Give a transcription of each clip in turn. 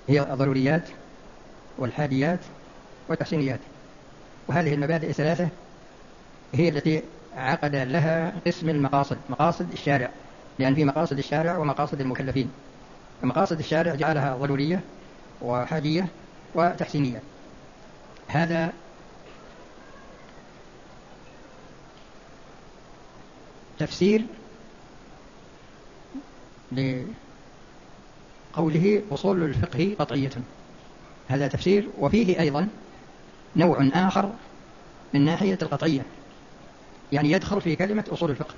هي الضروريات والحاديات والتحسينيات. وهذه المبادئ الثلاثة هي التي عقد لها اسم المقاصد، مقاصد الشارع، لأن في مقاصد الشارع ومقاصد المكلفين. فمقاصد الشارع جعلها ضرورية وحادية وتحسينية. هذا تفسير لقوله أصول الفقه قطعية. هذا تفسير. وفيه أيضا نوع آخر من ناحية القطعية، يعني يدخل في كلمة أصول الفقه،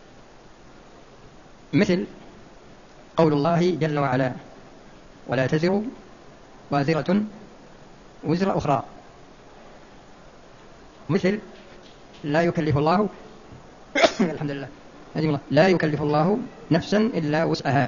مثل قول الله جل وعلا: ولا تزر وازرة وزر أخرى. مثل لا يكلف الله الحمد لله لا يكلف الله نفسا إلا وسعها.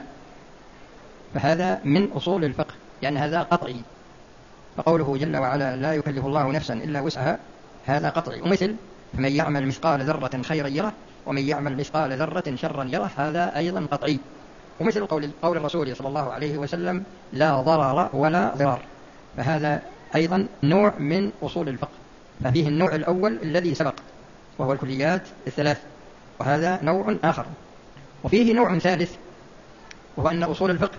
فهذا من أصول الفقه، يعني هذا قطعي. فقوله جل وعلا لا يكلف الله نفسا إلا وسعها هذا قطعي. ومثل من يعمل مثقال ذرة خيرا يره ومن يعمل مثقال ذرة شرا يره، هذا أيضا قطعي. ومثل قول الرسول صلى الله عليه وسلم: لا ضرر ولا ضرار. فهذا أيضا نوع من أصول الفقه. ففيه النوع الأول الذي سبق وهو الكليات الثلاث، وهذا نوع آخر. وفيه نوع ثالث وهو أن أصول الفقه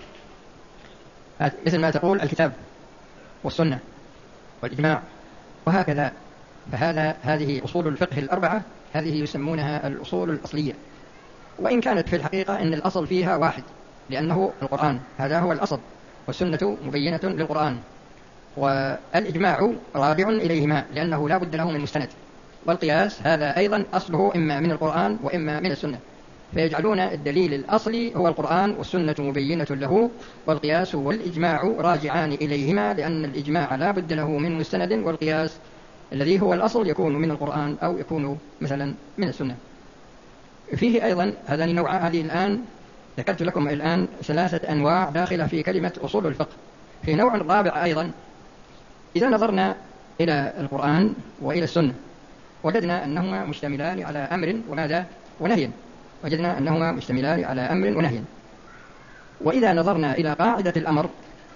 مثل ما تقول الكتاب والسنة والإجماع وهكذا. هذه أصول الفقه الأربعة، هذه يسمونها الأصول الأصلية، وإن كانت في الحقيقة أن الأصل فيها واحد، لأنه القرآن هذا هو الأصل، والسنة مبينة للقرآن، والإجماع راجع إليهما لأنه لا بد له من مستند، والقياس هذا أيضا أصله إما من القرآن وإما من السنة، فيجعلون الدليل الأصلي هو القرآن والسنة مبينة له، والقياس والإجماع راجعان إليهما، لأن الإجماع لا بد له من مستند، والقياس الذي هو الأصل يكون من القرآن أو يكون مثلا من السنة. فيه أيضا هذان نوعان. هذه الآن ذكرت لكم الآن 3 أنواع داخلة في كلمة أصول الفقه. في نوع رابع أيضا، إذا نظرنا إلى القرآن وإلى السنة وجدنا أنهما مشتملان على أمر وماذا ونهي، وجدنا أنهما مشتملان على أمر ونهي. وإذا نظرنا إلى قاعدة الأمر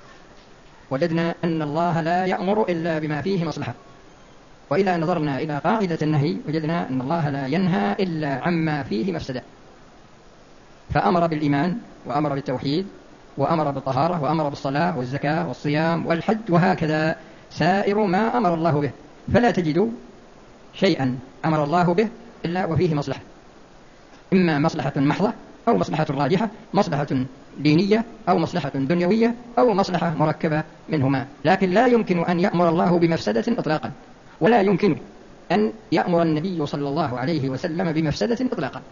وجدنا أن الله لا يأمر إلا بما فيه مصلحة، وإذا نظرنا إلى قاعدة النهي وجدنا أن الله لا ينهى إلا عما فيه مفسدة. فأمر بالإيمان وأمر بالتوحيد وأمر بالطهارة وأمر بالصلاة والزكاة والصيام والحج، وهكذا سائر ما أمر الله به. فلا تجد شيئا أمر الله به إلا وفيه مصلحة، إما مصلحة محضة أو مصلحة راجحة، مصلحة دينية أو مصلحة دنيوية أو مصلحة مركبة منهما. لكن لا يمكن أن يأمر الله بمفسدة إطلاقا، ولا يمكن أن يأمر النبي صلى الله عليه وسلم بمفسدة إطلاقا.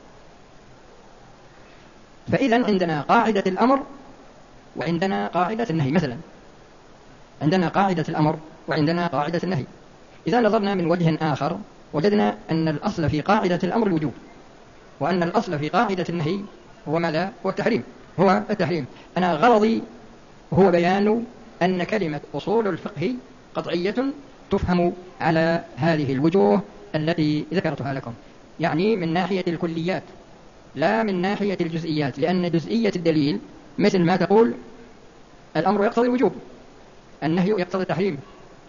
فإذا عندنا قاعدة الأمر وعندنا قاعدة النهي. مثلا عندنا قاعدة الأمر وعندنا قاعدة النهي. إذا نظرنا من وجه آخر وجدنا أن الأصل في قاعدة الأمر الوجوب، وأن الأصل في قاعدة النهي هو ماذا؟ هو التحريم. هو التحريم. أنا غرضي هو بيان أن كلمة أصول الفقه قطعية تفهم على هذه الوجوه التي ذكرتها لكم، يعني من ناحية الكليات لا من ناحية الجزئيات، لأن جزئية الدليل مثل ما تقول الأمر يقتضي الوجوب، النهي يقتضي التحريم.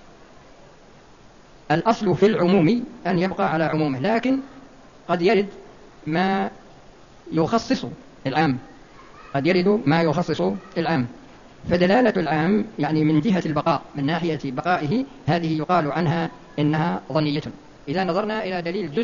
الأصل في العموم أن يبقى على عمومه، لكن قد يرد ما يخصص العام، قد يرد ما يخصص العام. فدلالة العام يعني من جهة البقاء، من ناحية بقائه، هذه يقال عنها إنها ظنية. إذا نظرنا إلى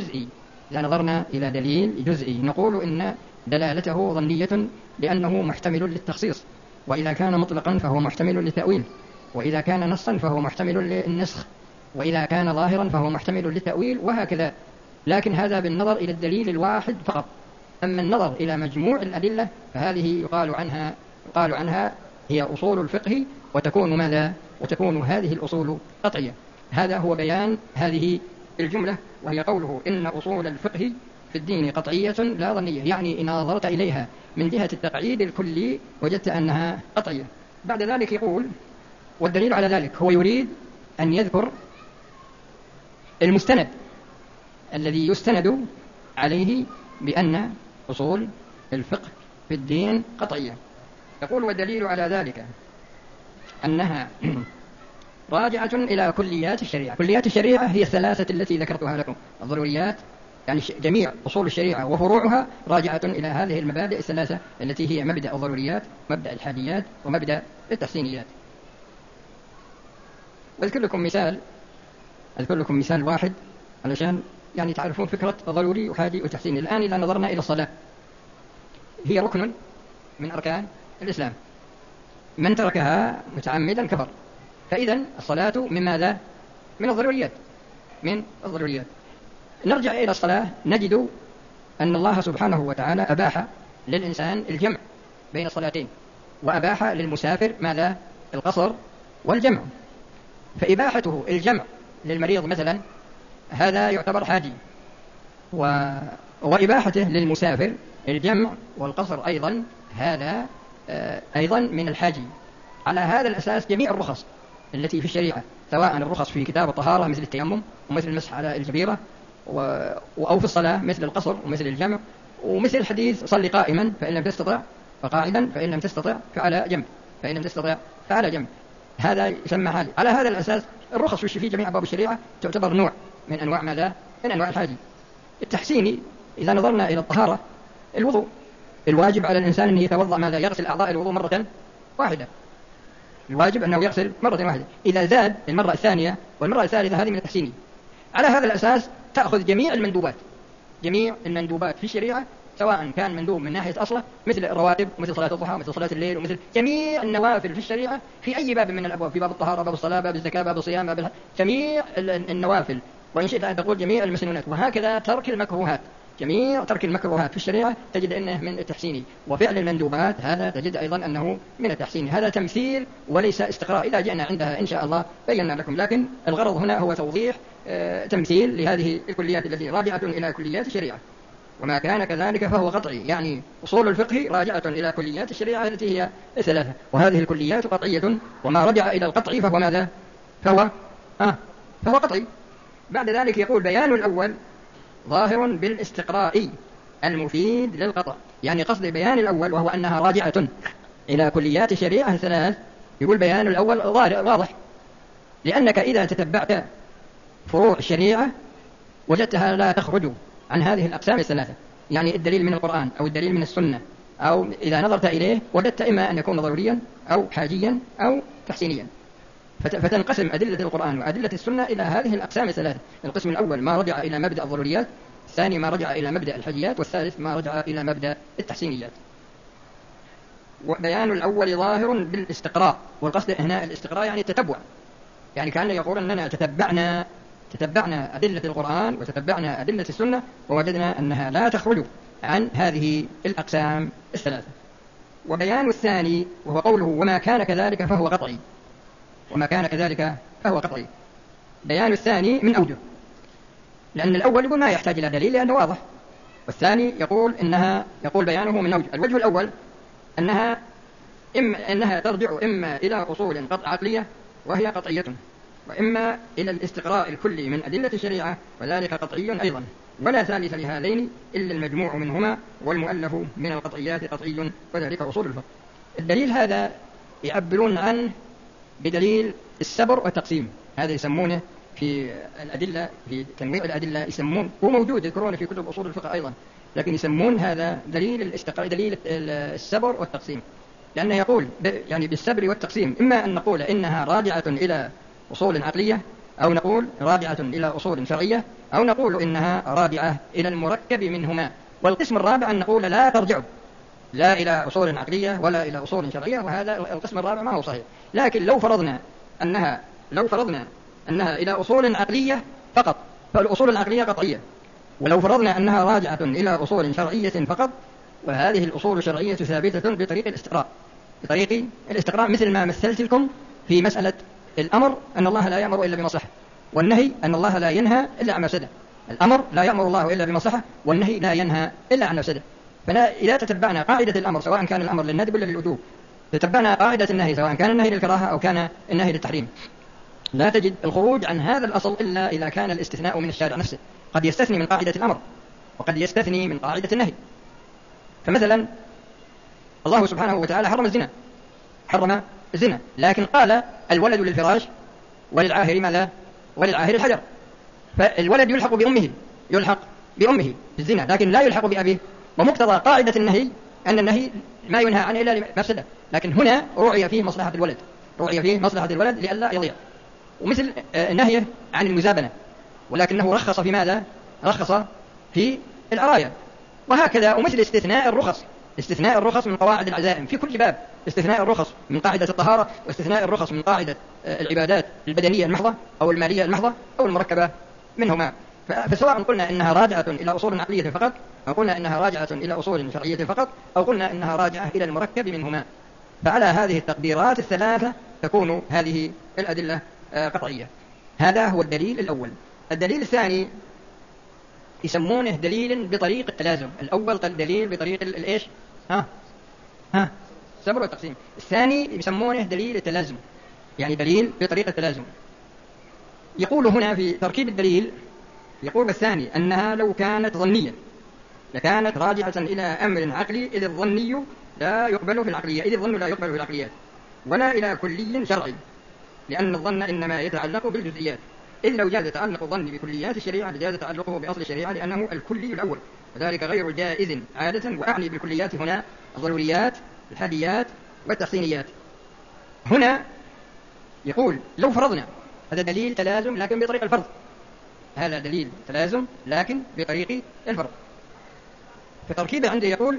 دليل جزئي نقول إن دلالته ظنية لأنه محتمل للتخصيص، وإذا كان مطلقا فهو محتمل للتأويل، وإذا كان نصا فهو محتمل للنسخ، وإذا كان ظاهرا فهو محتمل للتأويل، وهكذا. لكن هذا بالنظر إلى الدليل الواحد فقط. أما النظر إلى مجموع الأدلة فهذه يقال عنها هي أصول الفقه، وتكون ماذا؟ وتكون هذه الأصول قطعية. هذا هو بيان هذه الجملة، وهي قوله إن أصول الفقه في الدين قطعية لا ظنية، يعني إن نظرت إليها من جهة التقعيد الكلي وجدت أنها قطعية. بعد ذلك يقول والدليل على ذلك، هو يريد أن يذكر المستند الذي يستند عليه بأن أصول الفقه في الدين قطعية. يقول والدليل على ذلك أنها راجعة إلى كليات الشريعة. كليات الشريعة هي الثلاثة التي ذكرتها لكم، الضروريات يعني جميع أصول الشريعة وفروعها راجعة إلى هذه المبادئ الثلاثة التي هي مبدأ الضروريات، مبدأ الحاديات، ومبدأ التحسينيات. أذكر لكم مثال واحد علشان يعني تعرفون فكرة ضروري وحادي وتحسيني. الآن إذا نظرنا إلى الصلاة، هي ركن من أركان الإسلام، من تركها متعمدا كفر. فإذا الصلاة من ماذا؟ من الضروريات، من الضروريات. نرجع إلى الصلاة نجد أن الله سبحانه وتعالى أباح للإنسان الجمع بين الصلاتين، وأباح للمسافر ماذا؟ القصر والجمع. فإباحته الجمع للمريض مثلا هذا يعتبر حاجي، وإباحته للمسافر الجمع والقصر أيضا هذا أيضا من الحاجي. على هذا الأساس جميع الرخص التي في الشريعة، سواء الرخص في كتاب الطهارة مثل التيمم ومثل المسح على الجبيرة، أو في الصلاة مثل القصر ومثل الجمع، ومثل الحديث صل قائما فإن لم تستطع فقاعدا، فإن لم تستطع فعلى جنب، فإن لم تستطع فعلى جنب، هذا يسمى حاجي. على هذا الأساس الرخص في جميع أبواب الشريعة تعتبر نوع من أنواع ماذا؟ من أنواع الحاجي. التحسيني إذا نظرنا إلى الطهارة، الوضوء، الواجب على الإنسان أن يتوضأ ماذا؟ يغسل أعضاء الوضوء مرة واحدة، الواجب أنه يغسل مرة واحدة. إذا زاد المرة الثانية والمرة الثالثة هذه من التحسيني. على هذا الأساس تأخذ جميع المندوبات في الشريعة، سواء كان مندوب من ناحية أصله مثل الرواتب، مثل صلاة الضحى، مثل صلاة الليل، ومثل جميع النوافل في الشريعة في أي باب من الأبواب، في باب الطهارة، باب الصلاة، باب الزكاة، باب الصيام، باب جميع النوافل، وإن شئت أن تقول جميع المسنونات. وهكذا ترك المكروهات، جميع ترك المكروهات في الشريعة تجد أنه من التحسيني، وفعل المندوبات هذا تجد أيضا أنه من التحسيني. هذا تمثيل وليس استقراء، إذا جئنا عندها إن شاء الله بينا لكم، لكن الغرض هنا هو توضيح تمثيل لهذه الكليات التي راجعة إلى كليات الشريعة. وما كان كذلك فهو قطعي، يعني أصول الفقه راجعة إلى كليات الشريعة التي هي الثلاثة، وهذه الكليات قطعية، وما رجع إلى القطع فهو ماذا؟ فهو قطعي. بعد ذلك يقول بيان الأول ظاهر بالاستقراء المفيد للقطع، يعني قصد بيان الأول وهو أنها راجعة إلى كليات الشريعة الثلاث. يقول بيان الأول واضح، لأنك إذا تتبعت فروع الشريعة وجدتها لا تخرج عن هذه الأقسام الثلاثة، يعني الدليل من القرآن أو الدليل من السنة، أو إذا نظرت إليه وجدت إما أن يكون ضروريا أو حاجيا أو تحسينيا. فتنقسم أدلة القرآن وأدلة السنة إلى هذه الأقسام الثلاثة. القسم الأول ما رجع إلى مبدأ الضروريات، الثاني ما رجع إلى مبدأ الحاجيات، والثالث ما رجع إلى مبدأ التحسينيات. وبيان الأول ظاهر بالاستقراء، والقصد هنا الاستقراء يعني التتبع، يعني كان يقول أننا تتبعنا أدلة القرآن وتتبعنا أدلة السنة ووجدنا أنها لا تخرج عن هذه الأقسام الثلاثة. وبيان الثاني وهو قوله وما كان كذلك فهو قطعي، وما كان كذلك فهو قطعي. بيان الثاني من أوجه، لأن الأول يقول ما يحتاج إلى دليل لأنه واضح، والثاني يقول بيانه من أوجه. الوجه الأول أنها ترجع إما إلى أصول قطع عقلية وهي قطعية، وإما إلى الاستقراء الكلي من أدلة الشريعة وذلك قطعي أيضا، ولا ثالث لهذين إلا المجموع منهما، والمؤلف من القطعيات قطعي، وذلك أصول الفقه. الدليل هذا يعبرون عنه بدليل السبر والتقسيم، هذا يسمونه في الأدلة في تنويع الأدلة يسمون، هو موجود يذكرونه في كتب أصول الفقه أيضا، لكن يسمون هذا دليل السبر والتقسيم، لأنه يقول يعني بالسبر والتقسيم إما أن نقول إنها راجعة إلى أصول عقلية، أو نقول راجعة إلى أصول شرعية، أو نقول إنها راجعة إلى المركب منهما. والقسم الرابع أن نقول لا ترجع لا إلى أصول عقلية ولا إلى أصول شرعية، وهذا القسم الرابع ما هو صحيح. لكن لو فرضنا أنها إلى أصول عقلية فقط فالأصول العقلية قطعية، ولو فرضنا أنها راجعة إلى أصول شرعية فقط، وهذه الأصول الشرعية ثابتة بطريق الاستقراء، مثل ما مثلت لكم في مسألة الأمر أن الله لا يأمر إلا بمصلحة، والنهي أن الله لا ينهى إلا عن مفسدة. الأمر لا يأمر الله إلا بمصلحة، والنهي لا ينهى إلا عن مفسدة. فإذا تتبعنا قاعدة الأمر سواء كان الأمر للندب ولا للوجوب، تتبعنا قاعدة النهي سواء كان النهي للكراهة أو كان النهي للتحريم، لا تجد الخروج عن هذا الأصل إلا إذا كان الاستثناء من الشارع نفسه، قد يستثني من قاعدة الأمر وقد يستثني من قاعدة النهي. فمثلا الله سبحانه وتعالى حرم الزنا، لكن قال الولد للفراش وللعاهر ماذا؟ وللعاهر الحجر. فالولد يلحق بأمه بالزنا، لكن لا يلحق بأبيه. ومقتضى قاعدة النهي أن النهي ما ينهى عنه إلا لمفسدة، لكن هنا رعي فيه مصلحة الولد لئلا يضيع. ومثل نهيه عن المزابنة، ولكنه رخص في ماذا؟ رخص في العراية. وهكذا. ومثل استثناء الرخص من قواعد العزائم في كل باب، استثناء الرخص من قاعدة الطهارة، واستثناء الرخص من قاعدة العبادات البدنية المحضة أو المالية المحضة أو المركبة منهما. فسواء قلنا إنها راجعة إلى أصول عقلية فقط، أو قلنا إنها راجعة إلى أصول شرعية فقط، أو قلنا إنها راجعة إلى المركب منهما، فعلى هذه التقديرات الثلاثة تكون هذه الأدلة قطعية. هذا هو الدليل الأول. الدليل الثاني يسمونه دليل بطريق التلازم. الأول دليل بطريق الإيش؟ سبر والتقسيم. الثاني يسمونه دليل التلازم، يعني دليل بطريق التلازم. يقول هنا في تركيب الدليل، يقول الثاني أنها لو كانت ظنية لكانت راجعة إلى أمر عقلي، إذ الظني لا يقبل في العقلية، إذ الظن لا يقبل في العقليات، ولا إلى كلي شرعي، لأن الظن إنما يتعلق بالجزئيات، إذ لو جاز تعلق الظن بكليات الشريعة لجاز تعلقه بأصل الشريعة، لأنه الكلي الأول، وذلك غير جائز عادة. وأعني بالكليات هنا الضروريات، الحاديات، والتحسينيات. هنا يقول لو فرضنا، هذا دليل تلازم لكن بطريق الفرض، هذا دليل تلازم لكن بطريق الفرض. في تركيبه عنده يقول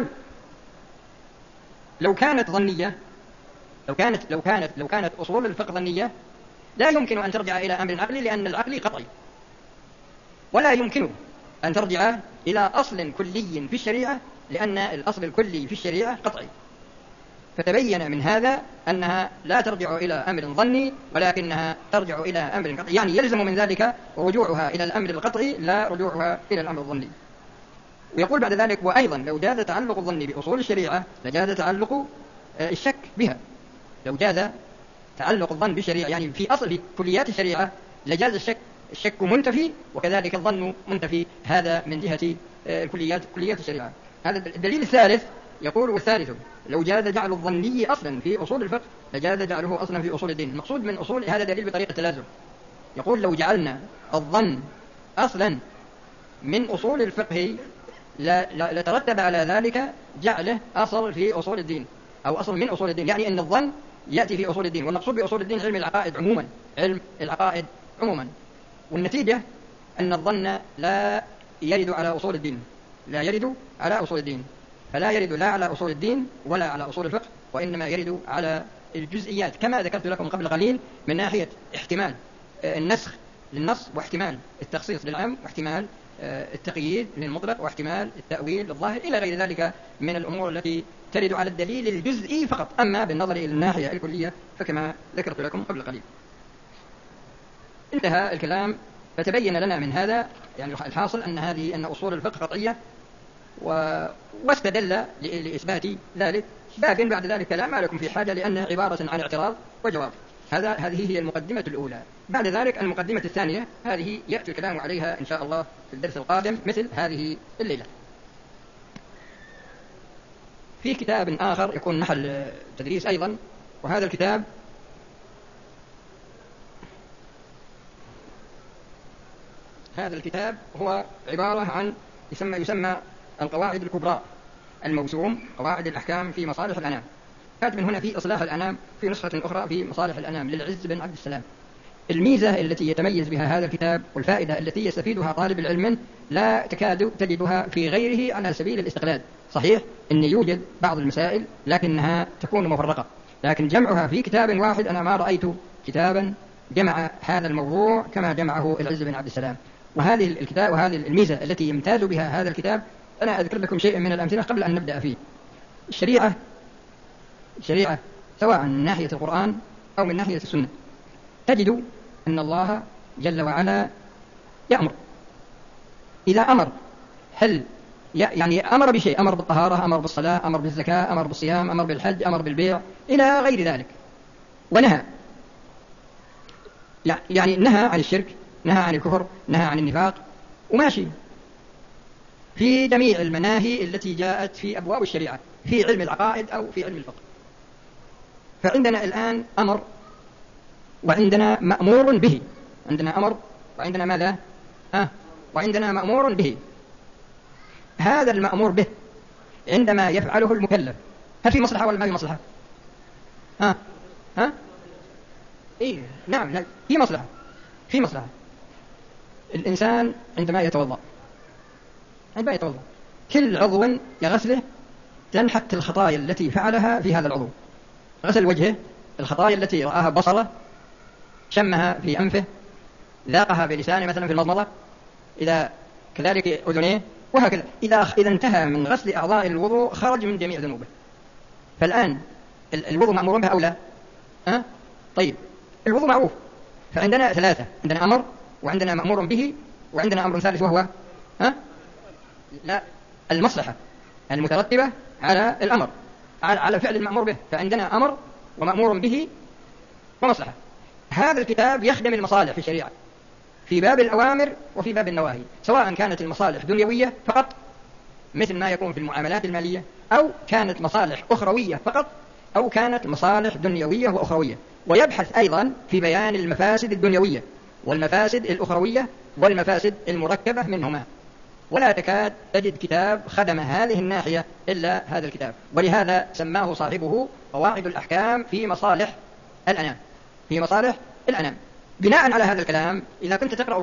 لو كانت ظنية، لو كانت أصول الفقه ظنية، لا يمكن أن ترجع إلى أمر عقلي، لأن العقل قطعي، ولا يمكن أن ترجع إلى أصل كلي في الشريعة، لأن الأصل الكلي في الشريعة قطعي. فتبين من هذا أنها لا ترجع إلى أمر ظني، ولكنها ترجع إلى أمر قطعي، يعني يلزم من ذلك رجوعها إلى الأمر القطعي لا رجوعها إلى الأمر الظني. ويقول بعد ذلك وأيضا لو جاز تعلق الظن بأصول الشريعة لجاز تعلق الشك بها. لو جاز تعلق الظن بالشريعة يعني في أصل كليات الشريعة لجاز الشك منتفي، وكذلك الظن منتفي، هذا من جهة كليات الشريعة. هذا الدليل الثالث. يقول والثالث لو جاز جعل الظني أصلا في أصول الفقه لجاز جعله أصلا في أصول الدين. المقصود من أصول هذا دليل بطريقة التلازم. يقول لو جعلنا الظن أصلا من أصول الفقه لترتب على ذلك جعله أصل في أصول الدين، أو أصل من أصول الدين، يعني أن الظن يأتي في أصول الدين. والمقصود بأصول الدين علم العقائد عموما. والنتيجة أن الظن لا يرد على أصول الدين، فلا يرد لا على أصول الدين ولا على أصول الفقه، وإنما يرد على الجزئيات، كما ذكرت لكم قبل قليل، من ناحية احتمال النسخ للنص، واحتمال التخصيص للعام، واحتمال التقييد للمطلق، واحتمال التأويل للظاهر، إلى غير ذلك من الأمور التي ترد على الدليل الجزئي فقط. أما بالنظر إلى الناحية الكلية فكما ذكرت لكم قبل قليل. انتهى الكلام. فتبين لنا من هذا يعني الحاصل أن أصول الفقه قطعية، واستدل لإثبات ذلك. لكن بعد ذلك لا ما لكم في حاجة، لأنها عبارة عن اعتراض وجواب. هذه هي المقدمة الأولى. بعد ذلك المقدمة الثانية، هذه يأتي الكلام عليها إن شاء الله في الدرس القادم مثل هذه الليلة. في كتاب آخر يكون محل تدريس أيضا، وهذا الكتاب هو عبارة عن يسمى القواعد الكبرى الموسوم، قواعد الأحكام في مصالح الأنام. كاتب هنا في إصلاح الأنام، في نسخة أخرى في مصالح الأنام للعز بن عبد السلام. الميزة التي يتميز بها هذا الكتاب والفائدة التي يستفيدها طالب العلم لا تكاد تجدها في غيره على سبيل الاستقلال. صحيح أن يوجد بعض المسائل لكنها تكون مفرقة، لكن جمعها في كتاب واحد أنا ما رأيت كتابا جمع هذا الموضوع كما جمعه العز بن عبد السلام. وهذه الميزة التي يمتاز بها هذا الكتاب، أنا أذكر لكم شيئا من الأمثلة قبل أن نبدأ فيه. الشريعة سواء من ناحية القرآن أو من ناحية السنة، تجد أن الله جل وعلا يأمر. إذا أمر هل يعني أمر بشيء، أمر بالطهارة، أمر بالصلاة، أمر بالزكاة، أمر بالصيام، أمر بالحج، أمر بالبيع، إلى غير ذلك، ونهى، يعني نهى عن الشرك، نهى عن الكفر، نهى عن النفاق، وماشي في جميع المناهي التي جاءت في أبواب الشريعة في علم العقائد أو في علم الفقه. فعندنا الآن أمر وعندنا مأمور به. عندنا أمر وعندنا ماذا؟ وعندنا مأمور به. هذا المأمور به عندما يفعله المكلف هل في مصلحة ولا ما في مصلحة؟ إيه نعم، لا في مصلحة. في مصلحة. الإنسان عندما يتوضأ كل عضو يغسله تنحت الخطايا التي فعلها في هذا العضو. غسل وجهه، الخطايا التي رآها بصره، شمها في أنفه، ذاقها بلسانه مثلا في المضمضة، إذا كذلك أذنيه، وهكذا. إذا انتهى من غسل أعضاء الوضوء خرج من جميع ذنوبه. فالآن الوضوء مأمور به أو لا؟ طيب الوضوء معروف، فعندنا ثلاثة: عندنا أمر وعندنا مأمور به وعندنا أمر ثالث وهو لا المصلحة المترتبة على الأمر، على فعل المأمور به. فعندنا أمر ومأمور به ومصلحة. هذا الكتاب يخدم المصالح في الشريعة في باب الأوامر وفي باب النواهي، سواء كانت المصالح دنيوية فقط مثل ما يكون في المعاملات المالية، أو كانت مصالح أخروية فقط، أو كانت مصالح دنيوية وأخروية. ويبحث أيضا في بيان المفاسد الدنيوية والمفاسد الأخروية والمفاسد المركبة منهما. ولا تكاد تجد كتاب خدم هذه الناحية إلا هذا الكتاب، ولهذا سماه صاحبه قواعد الأحكام في مصالح الأنام. في مصالح الأنام. بناء على هذا الكلام، إذا كنت تقرأ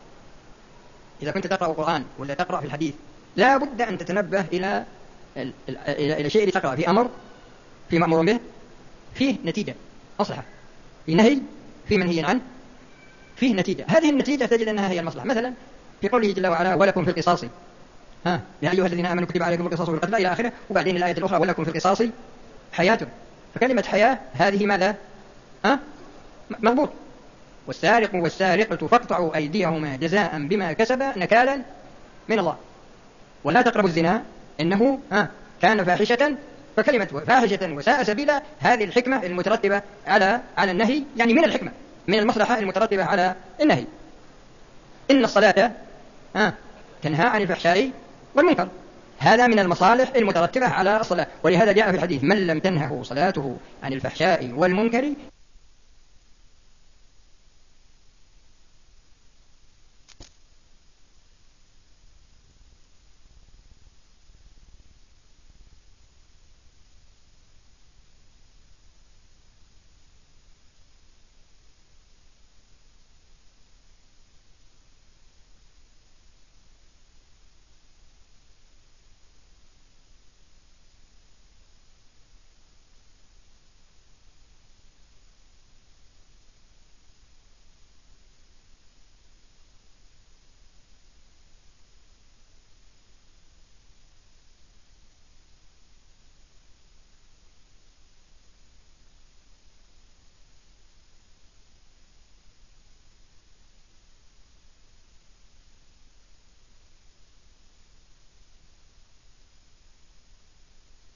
القرآن ولا تقرأ في الحديث، لا بد أن تتنبه إلى شيء اللي تقرأ في أمر، في مأمور به، فيه نتيجة مصلحة، في نهي، في منهي عنه، فيه نتيجة. هذه النتيجة تجد أنها هي المصلحة. مثلا في قوله جل وعلا: ولكم في القصاص يا أيها الذين آمنوا كتب عليكم القصاص في القتلى إلى آخره. وبعدين الآية الأخرى: ولكم في القصاص حياة. فكلمة حياة هذه ماذا؟ مضبوط. والسارق والسارقة فاقطعوا أيديهما جزاء بما كسبا نكالا من الله. ولا تقربوا الزنا إنه كان فاحشة. فكلمة فاحشة وساء سبيلا هذه الحكمة المترتبة على النهي، يعني من الحكمة، من المصلحة المترتبة على النهي. إن الصلاة تنهى عن الفحشاء والمنكر، هذا من المصالح المترتبة على الصلاة. ولهذا جاء في الحديث: من لم تنهه صلاته عن الفحشاء والمنكر